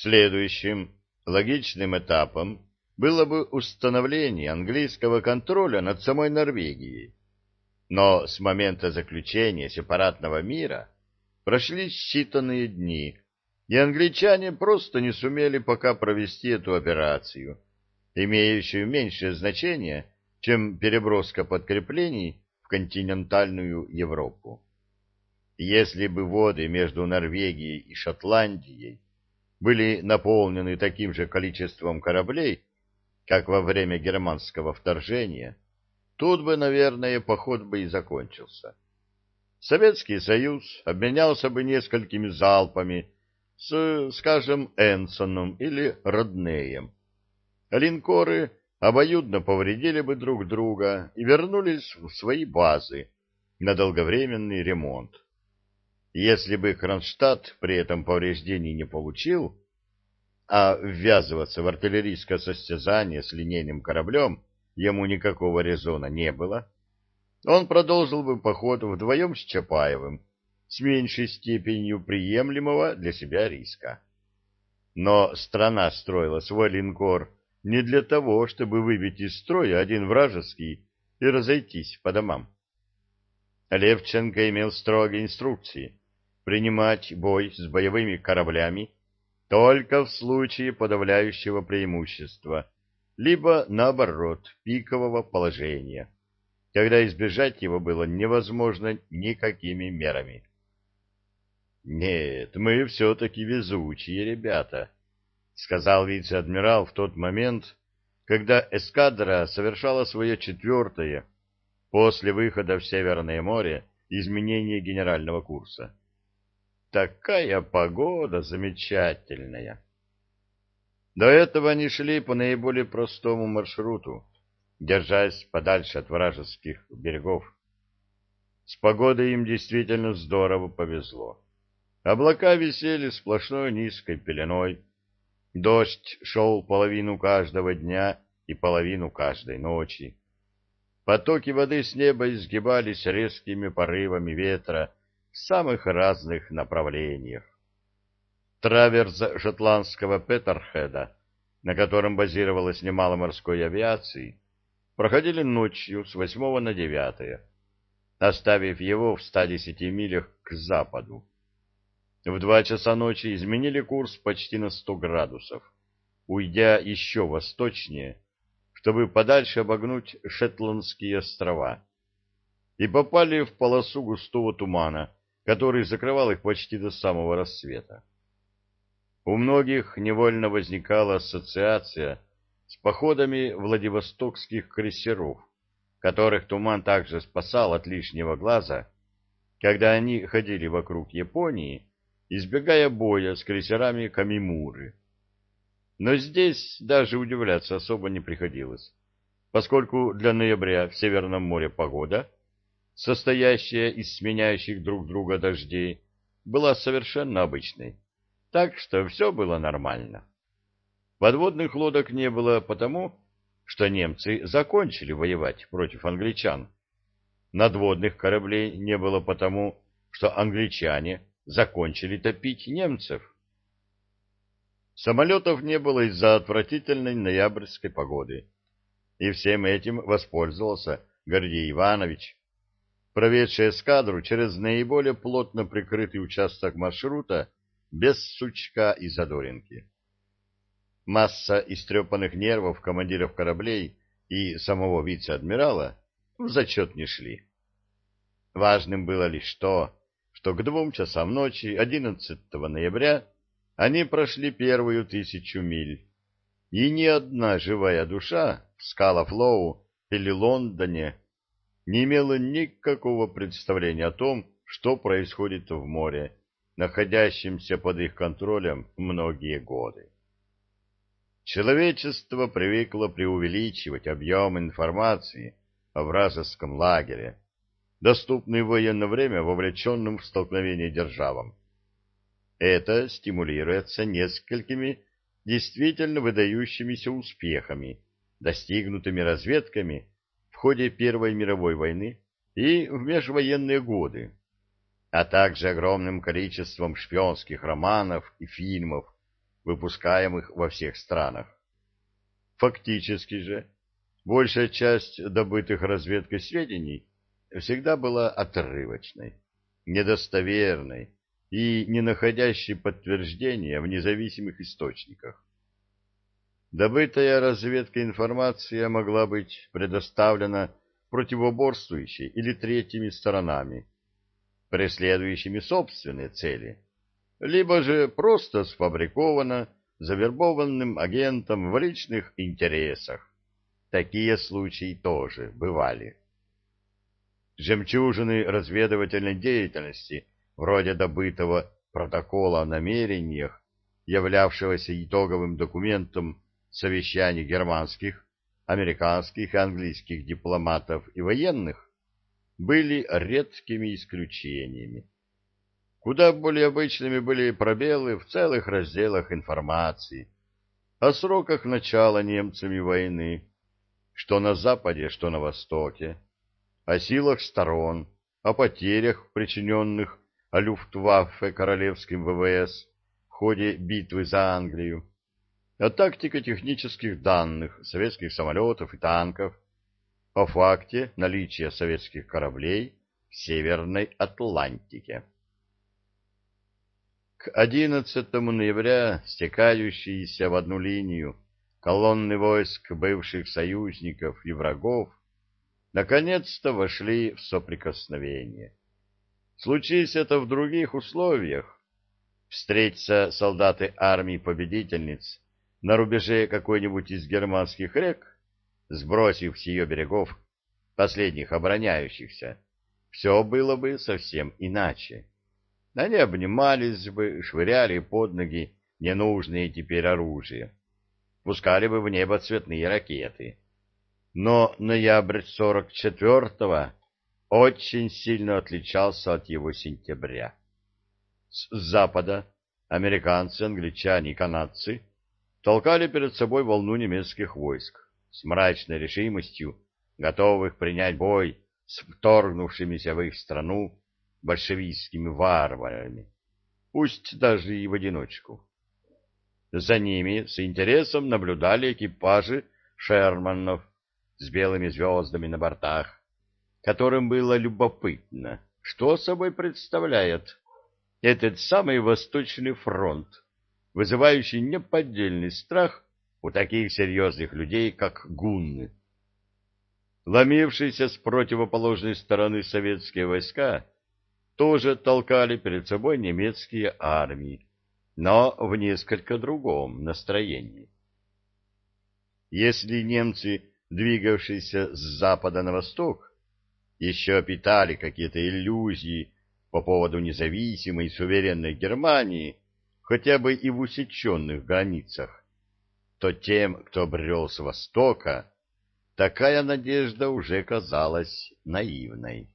Следующим логичным этапом было бы установление английского контроля над самой Норвегией. Но с момента заключения сепаратного мира прошли считанные дни, и англичане просто не сумели пока провести эту операцию, имеющую меньшее значение, чем переброска подкреплений в континентальную Европу. Если бы воды между Норвегией и Шотландией были наполнены таким же количеством кораблей, как во время германского вторжения, тут бы, наверное, поход бы и закончился. Советский Союз обменялся бы несколькими залпами с, скажем, Энсоном или Роднеем. Линкоры обоюдно повредили бы друг друга и вернулись в свои базы на долговременный ремонт. Если бы Кронштадт при этом повреждений не получил, а ввязываться в артиллерийское состязание с линейным кораблем ему никакого резона не было, он продолжил бы поход вдвоем с Чапаевым с меньшей степенью приемлемого для себя риска. Но страна строила свой линкор не для того, чтобы выбить из строя один вражеский и разойтись по домам. Левченко имел строгие инструкции принимать бой с боевыми кораблями только в случае подавляющего преимущества, либо, наоборот, пикового положения, когда избежать его было невозможно никакими мерами. «Нет, мы все-таки везучие ребята», — сказал вице-адмирал в тот момент, когда эскадра совершала свое четвертое, после выхода в Северное море, изменение генерального курса. «Такая погода замечательная!» До этого они шли по наиболее простому маршруту, держась подальше от вражеских берегов. С погодой им действительно здорово повезло. Облака висели сплошной низкой пеленой, дождь шел половину каждого дня и половину каждой ночи. Потоки воды с неба изгибались резкими порывами ветра в самых разных направлениях. Траверс шотландского Петерхеда, на котором базировалось немало морской авиации, проходили ночью с 8 на 9, оставив его в 110 милях к западу. В 2 часа ночи изменили курс почти на 100 градусов, уйдя еще восточнее, чтобы подальше обогнуть Шетландские острова, и попали в полосу густого тумана, который закрывал их почти до самого рассвета. У многих невольно возникала ассоциация с походами владивостокских крейсеров, которых туман также спасал от лишнего глаза, когда они ходили вокруг Японии, избегая боя с крейсерами Камимуры. Но здесь даже удивляться особо не приходилось, поскольку для ноября в Северном море погода, состоящая из сменяющих друг друга дождей, была совершенно обычной, так что все было нормально. Подводных лодок не было потому, что немцы закончили воевать против англичан. Надводных кораблей не было потому, что англичане закончили топить немцев. Самолетов не было из-за отвратительной ноябрьской погоды. И всем этим воспользовался Гордей Иванович, проведший эскадру через наиболее плотно прикрытый участок маршрута без сучка и задоринки. Масса истрепанных нервов командиров кораблей и самого вице-адмирала в зачет не шли. Важным было лишь то, что к 2 часам ночи 11 ноября они прошли первую 1000 миль, и ни одна живая душа в Скала-Флоу или Лондоне не имела никакого представления о том, что происходит в море, находящемся под их контролем многие годы. Человечество привыкло преувеличивать объем информации о вражеском лагере, доступный в военное время вовлеченным в столкновение державам. Это стимулируется несколькими действительно выдающимися успехами, достигнутыми разведками в ходе Первой мировой войны и в межвоенные годы, а также огромным количеством шпионских романов и фильмов, выпускаемых во всех странах. Фактически же, большая часть добытых разведкой сведений всегда была отрывочной, недостоверной и не находящей подтверждения в независимых источниках. Добытая разведкой информация могла быть предоставлена противоборствующей или третьими сторонами, преследующими собственные цели, либо же просто сфабрикована завербованным агентом в личных интересах. Такие случаи тоже бывали. Жемчужины разведывательной деятельности, вроде добытого протокола о намерениях, являвшегося итоговым документом совещаний германских, американских и английских дипломатов и военных, были редкими исключениями. Куда более обычными были пробелы в целых разделах информации о сроках начала немцами войны, что на Западе, что на Востоке, о силах сторон, о потерях, причиненных Люфтваффе королевским ВВС в ходе битвы за Англию, о тактико-технических данных советских самолетов и танков, о факте наличия советских кораблей в Северной Атлантике. К 11 ноября стекающиеся в одну линию колонны войск бывших союзников и врагов наконец-то вошли в соприкосновение. Случись это в других условиях, встретятся солдаты армии победительниц на рубеже какой-нибудь из германских рек, сбросив с ее берегов последних обороняющихся, все было бы совсем иначе. Они обнимались бы, швыряли под ноги ненужные теперь оружие, пускали бы в небо цветные ракеты. Но ноябрь 44-го очень сильно отличался от его сентября. С запада американцы, англичане и канадцы толкали перед собой волну немецких войск с мрачной решимостью, готовых принять бой с вторгнувшимися в их страну большевистскими варварами, пусть даже и в одиночку. За ними с интересом наблюдали экипажи шерманов с белыми звездами на бортах, которым было любопытно, что собой представляет этот самый Восточный фронт, вызывающий неподдельный страх у таких серьезных людей, как гунны. Ломившиеся с противоположной стороны советские войска тоже толкали перед собой немецкие армии, но в несколько другом настроении. Если немцы, двигавшиеся с запада на восток, еще питали какие-то иллюзии по поводу независимой и суверенной Германии, хотя бы и в усеченных границах, то тем, кто брел с востока, такая надежда уже казалась наивной.